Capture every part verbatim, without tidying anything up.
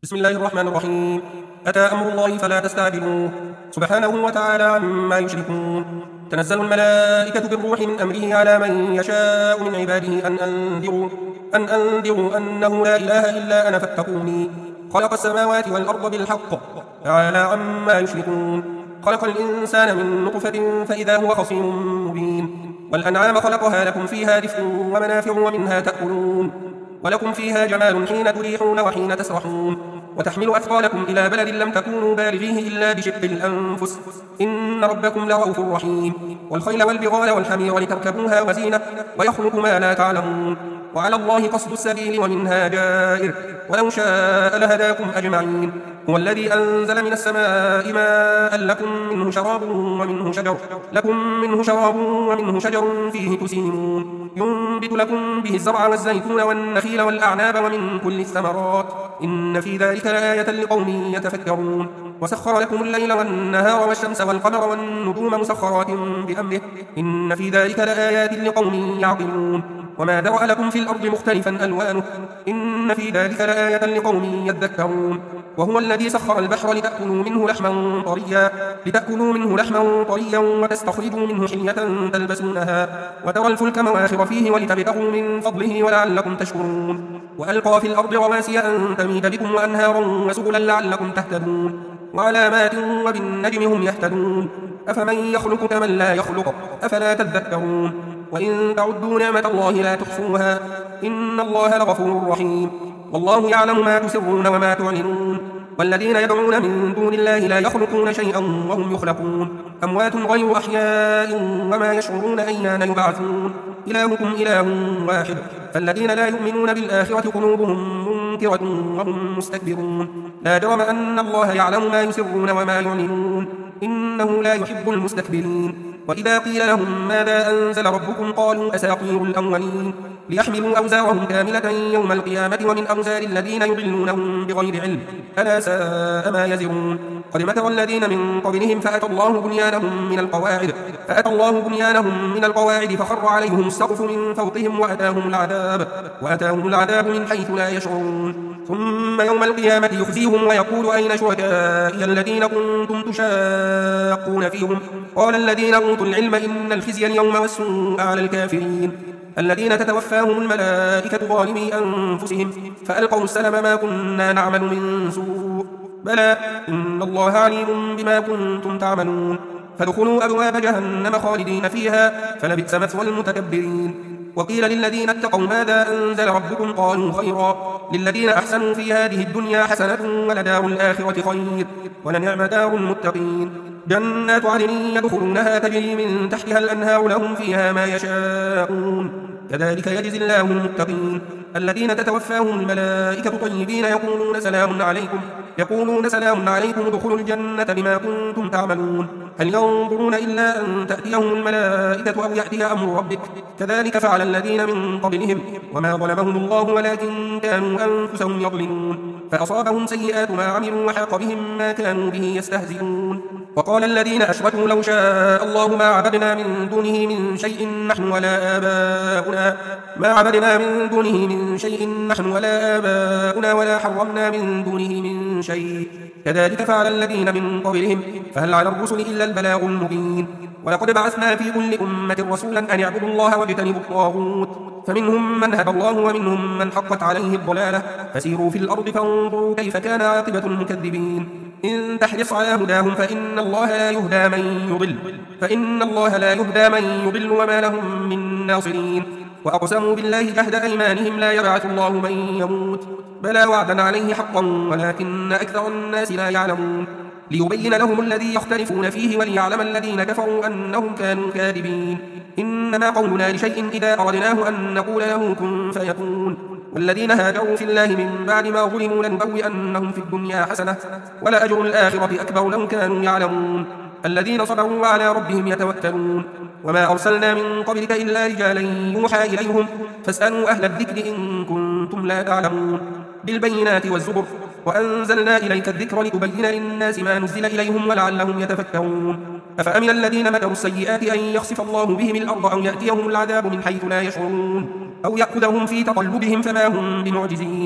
بسم الله الرحمن الرحيم. أتى أمر الله فلا تستعجلوه سبحانه وتعالى عما يشركون. تنزل الملائكة بالروح من أمره على من يشاء من عباده أن أنذروا أن أنذروا أنه لا إله إلا أنا فاتقوني. خلق السماوات والأرض بالحق تعالى عما يشركون. خلق الإنسان من نطفة فإذا هو خصيم مبين. والأنعام خلقها لكم فيها دفء ومنافع ومنها تأكلون ولكم فيها جمال حين تريحون وحين تسرحون وتحمل أثقالكم إلى بلد لم تكونوا بالغيه إلا بشق الأنفس إن ربكم لرؤوف رحيم. والخيل والبغال والحمير لتركبوها وزينة ويخلق ما لا تعلمون وعلى الله قصد السبيل ومنها جائر ولو شاء لهداكم أجمعين. هو الذي أنزل من السماء ماء لكم منه شراب ومنه شجر لكم منه شراب ومنه شجر فيه تسيمون ينبت لكم به الزرع والزيتون والنخيل والأعناب ومن كل الثمرات إن في ذلك لآية لقوم يتفكرون. وسخر لكم الليل والنهار والشمس والقمر والنجوم مسخرات بأمره إن في ذلك لآيات لقوم يعقلون. وما ذرأ لكم في الأرض مختلفا ألوانه إن في ذلك لآية لقوم يذكرون. وهو الذي سخر البحر لتأكلوا منه لحما طريا لتأكلوا منه لحما طريا وتستخرجوا منه حلية تلبسونها وترى الفلك مواخر فيه ولتبتغوا من فضله ولعلكم تشكرون. وألقى في الأرض رواسي أن تميد بكم وأنهارا وسبلا لعلكم تهتدون وعلامات وبالنجم هم يهتدون. أفمن يخلق كمن لا يخلق أفلا تذكرون. وإن تعدوا نعمة الله لا تحصوها إن الله لغفور رحيم. والله يعلم ما تسرون وما تعلنون. والذين يدعون من دون الله لا يخلقون شيئا وهم يخلقون أموات غير أحياء وما يشعرون أيان يبعثون. إلهكم إله واحد فالذين لا يؤمنون بالآخرة قلوبهم منكرة وهم مستكبرون. لا جرم أن الله يعلم ما يسرون وما يعلنون إنه لا يحب المستكبرين. وإذا قيل لهم ماذا أنزل ربكم قالوا أساطير الأولين ليحملوا أوزارهم كاملة يوم القيامة ومن أوزار الذين يضلونهم بغير علم ألا ساء ما يزرون. قد مكر الذين من قبلهم فأتى الله بنيانهم من القواعد فأتى الله بنيانهم من القواعد فخر عليهم السقف من فوقهم وأتاهم العذاب وأتاهم العذاب من حيث لا يشعرون. ثم يوم القيامة يخزيهم ويقول أين شركائي الذين كنتم تشاقون فيهم قال الذين أوتوا العلم إن الخزي اليوم والسوء على الكافرين الذين تتوفاهم الملائكة ظالمي أنفسهم فألقوا السلم ما كنا نعمل من سوء بلى إن الله عليم بما كنتم تعملون. فادخلوا أبواب جهنم خالدين فيها فلبئس مثوى المتكبرين. وقيل للذين اتقوا ماذا أنزل ربكم قالوا خيرا للذين أحسنوا في هذه الدنيا حسنة ولدار الآخرة خير ولنعم دار المتقين. جنات عدن يدخلونها تجري من تحتها الأنهار لهم فيها ما يشاءون كذلك يجزي الله المتقين. الذين تتوفاهم الملائكة طيبين يقولون سلام عليكم يقولون سلام عليكم ادخلوا الجنة بما كنتم تعملون هل ينظرون إلا أن تأتيهم الملائكة أو يأتي أمر ربك كذلك فعل الذين من قبلهم وما ظلمهم الله ولكن كانوا أنفسهم يظلمون. فأصابهم سيئات ما عملوا وحاق بهم ما كانوا به يستهزئون. وقال الذين أشركوا لو شاء الله ما عبدنا من دونه من شيء نحن ولا آباؤنا ما عبدنا من دونه من شيء نحن ولا آباؤنا ولا حرمنا من دونه من شيء كذلك فعل الذين من قبلهم فهل على الرسل إلا البلاغ المبين. ولقد بعثنا في كل أمة رسولا أن يعبدوا الله واجتنبوا الطاغوت فمنهم من هدى الله ومنهم من حقت عليه الضلالة فسيروا في الأرض فانظروا كيف كان عاقبة المكذبين. إن تحرص على هداهم فإن الله لا يهدى من يضل فإن الله لا يهدى من يضل وما لهم من ناصرين. وأقسموا بالله جهد أيمانهم لا يبعث الله من يموت بلى وعدا عليه حقا ولكن أكثر الناس لا يعلمون. ليبين لهم الذي يختلفون فيه وليعلم الذين كفروا أنهم كانوا كاذبين. إنما قولنا لشيء إذا أردناه أن نقول له كن فيكون. والذين هاجروا في الله من بعد ما ظلموا لنبوئنهم في الدنيا حسنة ولأجر الآخرة أكبر لو كانوا يعلمون. الذين صبروا وعلى ربهم يتوكلون. وما أرسلنا من قبلك إلا رجالا يوحى إليهم فاسألوا أهل الذكر إن كنتم لا تعلمون. بالبينات والزبر وأنزلنا إليك الذكر لتبين للناس ما نزل إليهم ولعلهم يتفكرون. أفأمن الذين مكروا السيئات أن يخسف الله بهم الأرض أو يأتيهم العذاب من حيث لا يشعرون أو يأخذهم في تقلبهم فما هم بمعجزين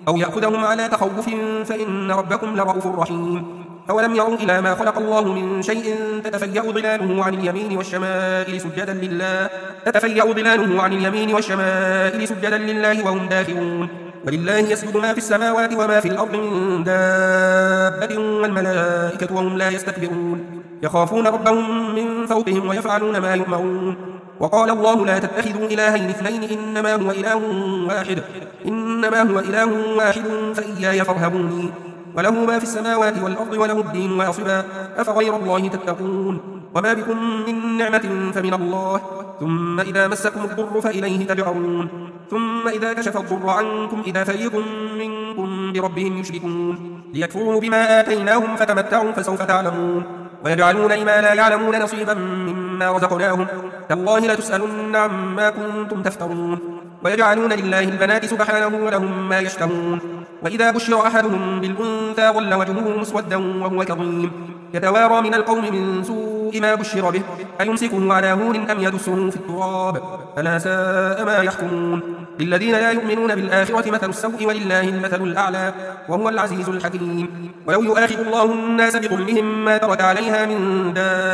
أو يأخذهم على تخوف فإن ربكم لرؤوف رحيم. أولم يروا إلى ما خلق الله من شيء تتفيأ ظلاله عن اليمين والشمائل سجدا لله تتفيأ ظلاله عن اليمين والشمائل سجدا لله وهم داخرون. ولله يسجد ما في السماوات وما في الأرض من دابة والملائكة وهم لا يستكبرون يخافون ربهم من فوقهم ويفعلون ما يؤمرون. وقال الله لا تتخذوا إلهين اثنين إنما هو إله واحد إنما هو إله واحد فإياي فارهبوني وله ما في السماوات والأرض وله الدين واصبا أفغير الله تتقون. وما بكم من نعمة فمن الله ثم إذا مسكم الضر فإليه تجأرون ثم إذا كشف الضر عنكم إذا فريق منكم بربهم يشركون ليكفروا بما آتيناهم فتمتعوا فسوف تعلمون. ويجعلون لما لا يعلمون نصيبا مما رزقناهم تالله لتسألن عما كنتم تفترون. ويجعلون لله البنات سبحانه ولهم ما يشتهون. وإذا بشر أحدهم بالأنثى ظل وجهه مسودا وهو كظيم يتوارى من القوم من سوء ما بشر به أيمسكه على هون أم يدسه في التراب ألا ساء ما يحكمون. للذين لا يؤمنون بالآخرة مثل السوء ولله المثل الأعلى وهو العزيز الحكيم. ولو يؤاخذ الله الناس بظلمهم ما ترك عليها من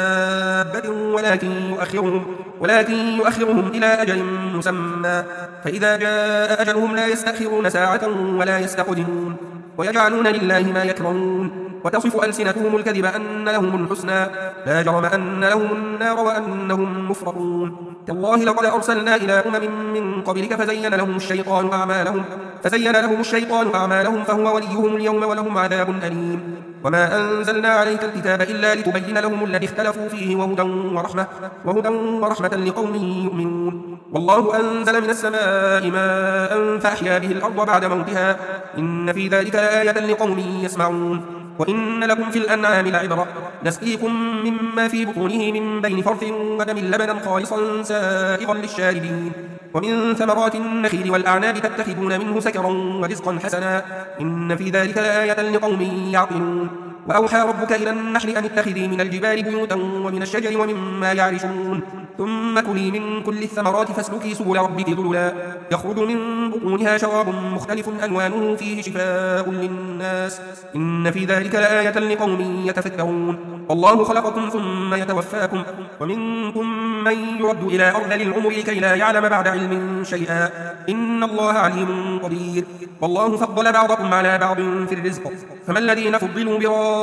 دابة ولكن يؤخرهم, ولكن يؤخرهم إلى أجل مسمى فإذا جاء أجلهم لا يستأخرون ساعة ولا يستقدمون. ويجعلون لله ما يكرهون وتصف ألسنتهم الكذب أن لهم الحسنى لا جرم أن لهم النار وأنهم مفرطون. تالله لقد أرسلنا إلى أمم من قبلك فزين لهم الشيطان أعمالهم فزين لهم الشيطان أعمالهم فهو وليهم اليوم ولهم عذاب أليم. وما أنزلنا عليك الكتاب إلا لتبين لهم الذي اختلفوا فيه وهدى ورحمة, وهدى ورحمة لقوم يؤمنون. والله أنزل من السماء ماء فأحيا به الأرض بعد موتها إن في ذلك لآية لقوم يسمعون. وإن لكم في الأنعام لعبرة نسقيكم مما في بطونه من بين فرث ودم لبنا خالصا سائغا للشاربين. ومن ثمرات النخيل والأعناب تتخذون منه سكرا ورزقا حسنا إن في ذلك لآية لقوم يعقلون. وأوحى ربك إلى النحل أن اتخذي من الجبال بيوتا ومن الشجر ومما يعرشون ثم كلي من كل الثمرات فاسلكي سبل ربك ذللا يخرج من بطونها شراب مختلف ألوانه فيه شفاء للناس إن في ذلك لآية لقوم يتفكرون. والله خلقكم ثم يتوفاكم ومنكم من يرد إلى أرذل العمر لكي لا يعلم بعد علم شيئا إن الله عليم قدير. والله فضل بعضكم على بعض في الرزق فما الذين فضلوا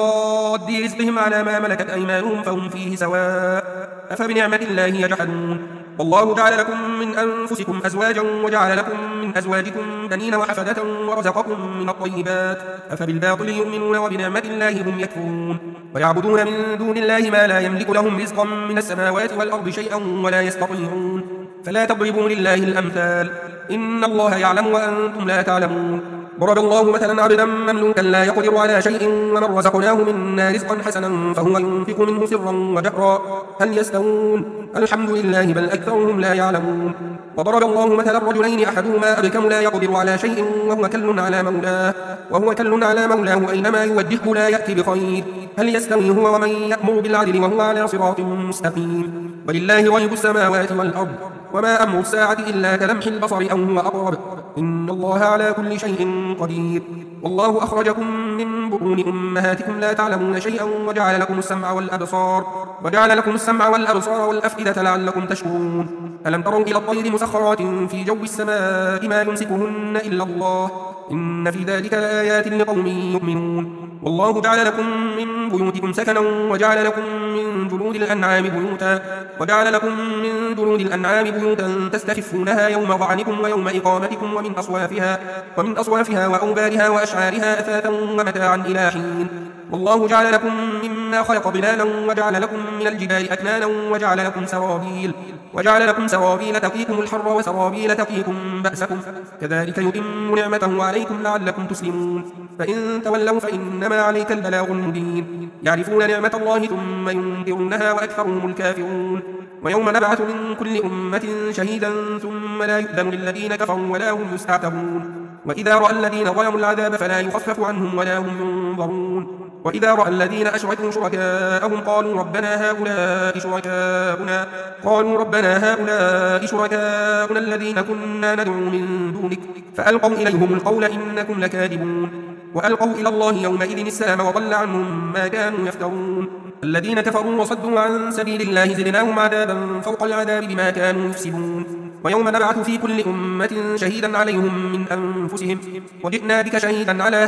براد رزقهم على ما ملكت أيمانهم فهم فيه سواء أفبنعمة الله يجحدون. والله جعل لكم من أنفسكم أزواجا وجعل لكم من أزواجكم بنين وحفدة ورزقكم من الطيبات أفبالباطل يؤمنون وبنعمة الله هم يكفرون. ويعبدون من دون الله ما لا يملك لهم رزقا من السماوات والأرض شيئا ولا يستطيعون فلا تضربوا لله الأمثال إن الله يعلم وأنتم لا تعلمون. ضرب الله مثلا عبدا مملوكا لا يقدر على شيء ومن رزقناه منا رزقا حسنا فهو ينفق منه سرا وجهرا هل يستوون الحمد لله بل أكثرهم لا يعلمون. وضرب الله مثلا رجلين أحدهما أبكم لا يقدر على شيء وهو كل على مولاه وهو كل على مولاه أينما يوجهه لا يأتي بخير هل يستوي هو ومن يأمر بالعدل وهو على صراط مستقيم. ولله غيب السماوات والأرض وما أمر الساعة إلا كلمح البصر أو هو أقرب إن الله على كل شيء قدير. والله أخرجكم من بطون أمهاتكم لا تعلمون شيئا وجعل لكم السمع والأبصار وجعل لكم السمع والأبصار والأفئدة لعلكم تشكرون. ألم تروا إلى الطير مسخرات في جو السماء ما يمسكهن إلا الله إن في ذلك لآيات لقوم يؤمنون. والله جعل لكم من بيوتكم سكنا وجعل لكم من جلود الأنعام بيوتا وجعل لكم من جلود الأنعام بيوتا تستخفونها يوم ظعنكم ويوم إقامتكم ومن أصوافها ومن أصوافها وأوبارها وأشعارها أثاثا ومتاعا إلى حين. والله جعل لكم مما خلق ظلالا وجعل لكم من الجبال أكنانا وجعل لكم سرابيل وجعل لكم سرابيل تقيكم الحر وسرابيل تقيكم بأسكم كذلك يتم نعمته عليكم لعلكم تسلمون. فإن تولوا فإنما عليك البلاغ المبين يعرفون نعمة الله ثم ينكرونها وأكثرهم الكافرون. ويوم نبعث من كل أمة شهيدا ثم لا يؤذن للذين كفروا ولا هم يستعتبون. وإذا رأى الذين ظلموا العذاب فلا يخفف عنهم ولا هم ينظرون وإذا رأى الذين أشركوا شركاءهم قالوا ربنا هؤلاء شركاؤنا قالوا ربنا هؤلاء شركاؤنا الذين كنا ندعو من دونك فألقوا إليهم القول إنكم لكاذبون وألقوا إلى الله يومئذ السلام وضل عنهم ما كانوا يفترون الذين كفروا وصدوا عن سبيل الله زدناهم عذابا فوق العذاب بما كانوا يفسدون ويوم نبعث في كل أمة شهيدا عليهم من أنفسهم وجئنا بك شهيدا على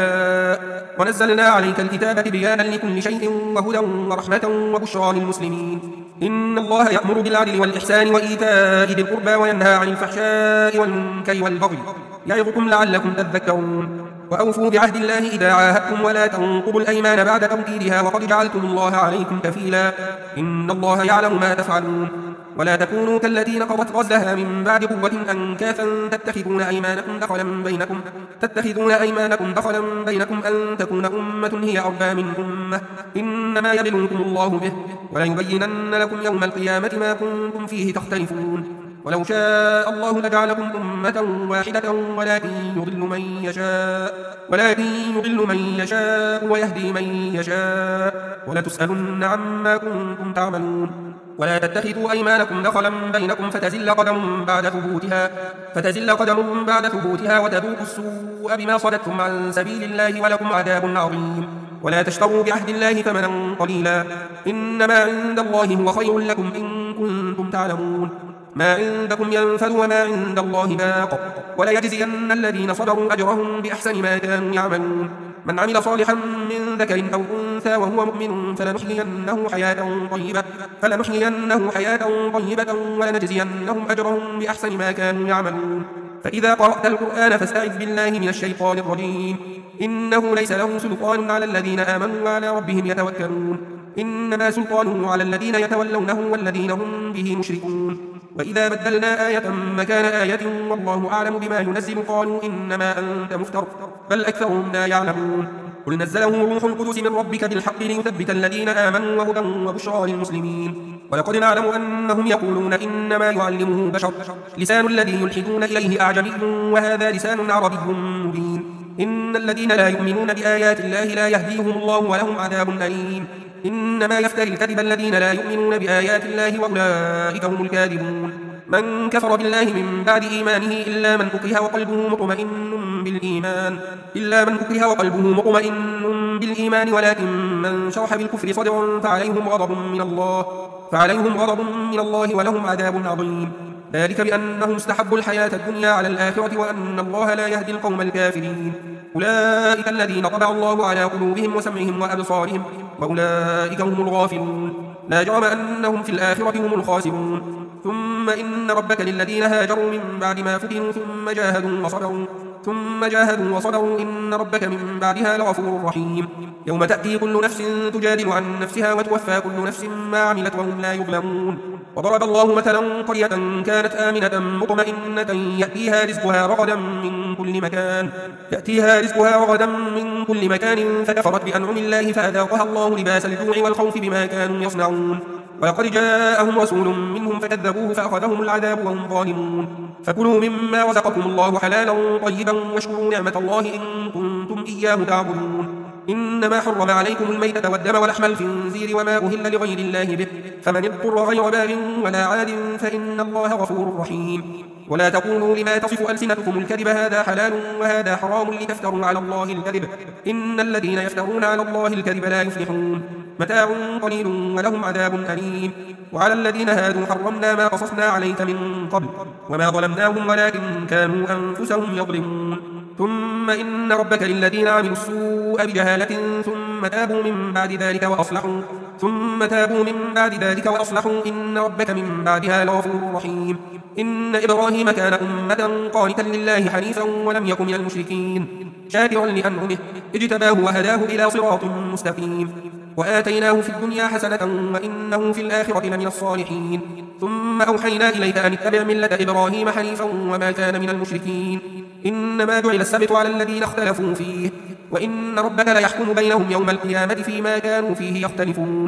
هؤلاء ونزلنا عليك الكتاب تبيانا لكل شيء وهدى ورحمة وبشرى للمسلمين إن الله يأمر بالعدل والإحسان وإيتاء ذي القربى وينهى عن الفحشاء والمنكر والبغي يعظكم لعلكم تذكرون وأوفوا بعهد الله إذا عاهدتم ولا تنقضوا الأيمان بعد توكيدها وقد جعلتم الله عليكم كفيلا إن الله يعلم ما تفعلون ولا تكونوا كالتي نقضت غزلها من بعد قوة أنكاثا تتخذون أيمانكم دخلا بينكم تتخذون أيمانكم دخلا بينكم أن تكون أمة هي أربى من أمة إنما يبلوكم الله به وليبينن لكم يوم القيامة ما كنتم فيه تختلفون ولو شاء الله لجعلكم أمة واحدة ولكن يضل من يشاء ولكن يضل من يشاء ويهدي من يشاء ولتسألن عما كنتم تعملون ولا تتخذوا أيمانكم دخلا بينكم فتزل قدم بعد ثبوتها فتزل قدم بعد ثبوتها وتذوقوا السوء بما صددتم عن سبيل الله ولكم عذاب عظيم ولا تشتروا بعهد الله ثمنا قليلا إنما عند الله هو خير لكم إن كنتم تعلمون ما عندكم ينفد وما عند الله باق وليجزين الذين صبروا أجرهم بأحسن ما كانوا يعملون من عمل صالحا من ذكر أو أنثى وهو مؤمن فلنحيينه حياة طيبة فلنحيينه حياة طيبة ولنجزينهم أجرهم بأحسن ما كانوا يعملون فإذا قرأت القرآن فاستعذ بالله من الشيطان الرجيم إنه ليس له سلطان على الذين آمنوا وعلى ربهم يتوكلون إنما سلطانه على الذين يتولونه والذين هم به مشركون وإذا بدلنا آية مكان آية والله أعلم بما ينزل قالوا إنما أنت مفتر بل أكثرهم لا يعلمون قل نزله روح القدس من ربك بالحق ليثبت الذين آمنوا وهدى وبشرى للمسلمين ولقد نعلم أنهم يقولون إنما يعلمه بشر لسان الذي يلحدون إليه أعجمي وهذا لسان عربي مبين إن الذين لا يؤمنون بآيات الله لا يهديهم الله ولهم عذاب أليم إنما يفتري الكذب الذين لا يؤمنون بآيات الله وأولئك هم الكاذبون من كفر بالله من بعد إيمانه إلا من أكره وقلبه مطمئن بالإيمان إلا من أكره وقلبه مطمئن بالإيمان ولكن من شرح بالكفر صدرا فعليهم غضب من الله فعليهم غضب من الله ولهم عذاب عظيم ذلك بأنهم استحبوا الحياة الدنيا على الآخرة وأن الله لا يهدي القوم الكافرين أولئك الذين طبع الله على قلوبهم وسمعهم وأبصارهم وأولئك هم الغافلون لا جرم أنهم في الآخرة هم الخاسرون ثم إن ربك للذين هاجروا من بعد ما فتنوا ثم جاهدوا وصبروا ثم جاهدوا وصبروا إن ربك من بعدها لغفور رحيم يوم تأتي كل نفس تجادل عن نفسها وتوفى كل نفس ما عملت وهم لا يظلمون وضرب الله مثلا قرية كانت آمنة مطمئنة يأتيها رزقها رغدا من كل مكان يأتيها رزقها رغدا من كل مكان فكفرت بأنعم الله فأذاقها الله لباس الجوع والخوف بما كانوا يصنعون ولقد جاءهم رسول منهم فكذبوه فأخذهم العذاب وهم ظالمون فكلوا مما رزقكم الله حلالا طيبا واشكروا نعمة الله إن كنتم إياه تعبدون إنما حرم عليكم الميتة والدم ولحم الخنزير وما أهل لغير الله به فمن اضطر غير باغ ولا عاد فإن الله غفور رحيم ولا تقولوا لما تصف ألسنتكم الكذب هذا حلال وهذا حرام لتفتروا على الله الكذب إن الذين يفترون على الله الكذب لا يفلحون متاع قليل ولهم عذاب أليم وعلى الذين هادوا حرمنا ما قصصنا عليك من قبل وما ظلمناهم ولكن كانوا أنفسهم يظلمون ثم إن ربك للذين عملوا السوء بجهالة ثم تابوا من بعد ذلك وأصلحوا ثم تابوا من بعد ذلك وأصلحوا إن ربك من بعدها لغفور رحيم إن إبراهيم كان أمة قانتا لله حنيفا ولم يكن من المشركين شاكرا لأنعمه اجتباه وهداه إلى صراط مستقيم وآتيناه في الدنيا حسنة وإنه في الآخرة لمن الصالحين ثم أوحينا إليك أن اتبع ملة إبراهيم حنيفا وما كان من المشركين إنما جعل السبت على الذين اختلفوا فيه وإن ربك ليحكم بينهم يوم القيامة فيما كانوا فيه يختلفون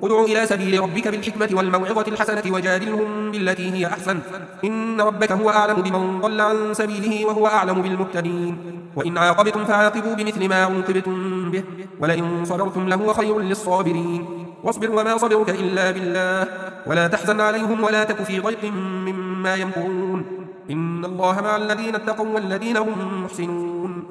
ادع إلى سبيل ربك بالحكمة والموعظة الحسنة وجادلهم بالتي هي أحسن إن ربك هو أعلم بمن ضل عن سبيله وهو أعلم بالمهتدين وإن عاقبتم فعاقبوا بمثل ما عوقبتم به ولئن صبرتم لهو خير للصابرين واصبر وما صبرك إلا بالله ولا تحزن عليهم ولا تك في ضيق مما يمكرون إن الله مع الذين اتقوا والذين هم محسنون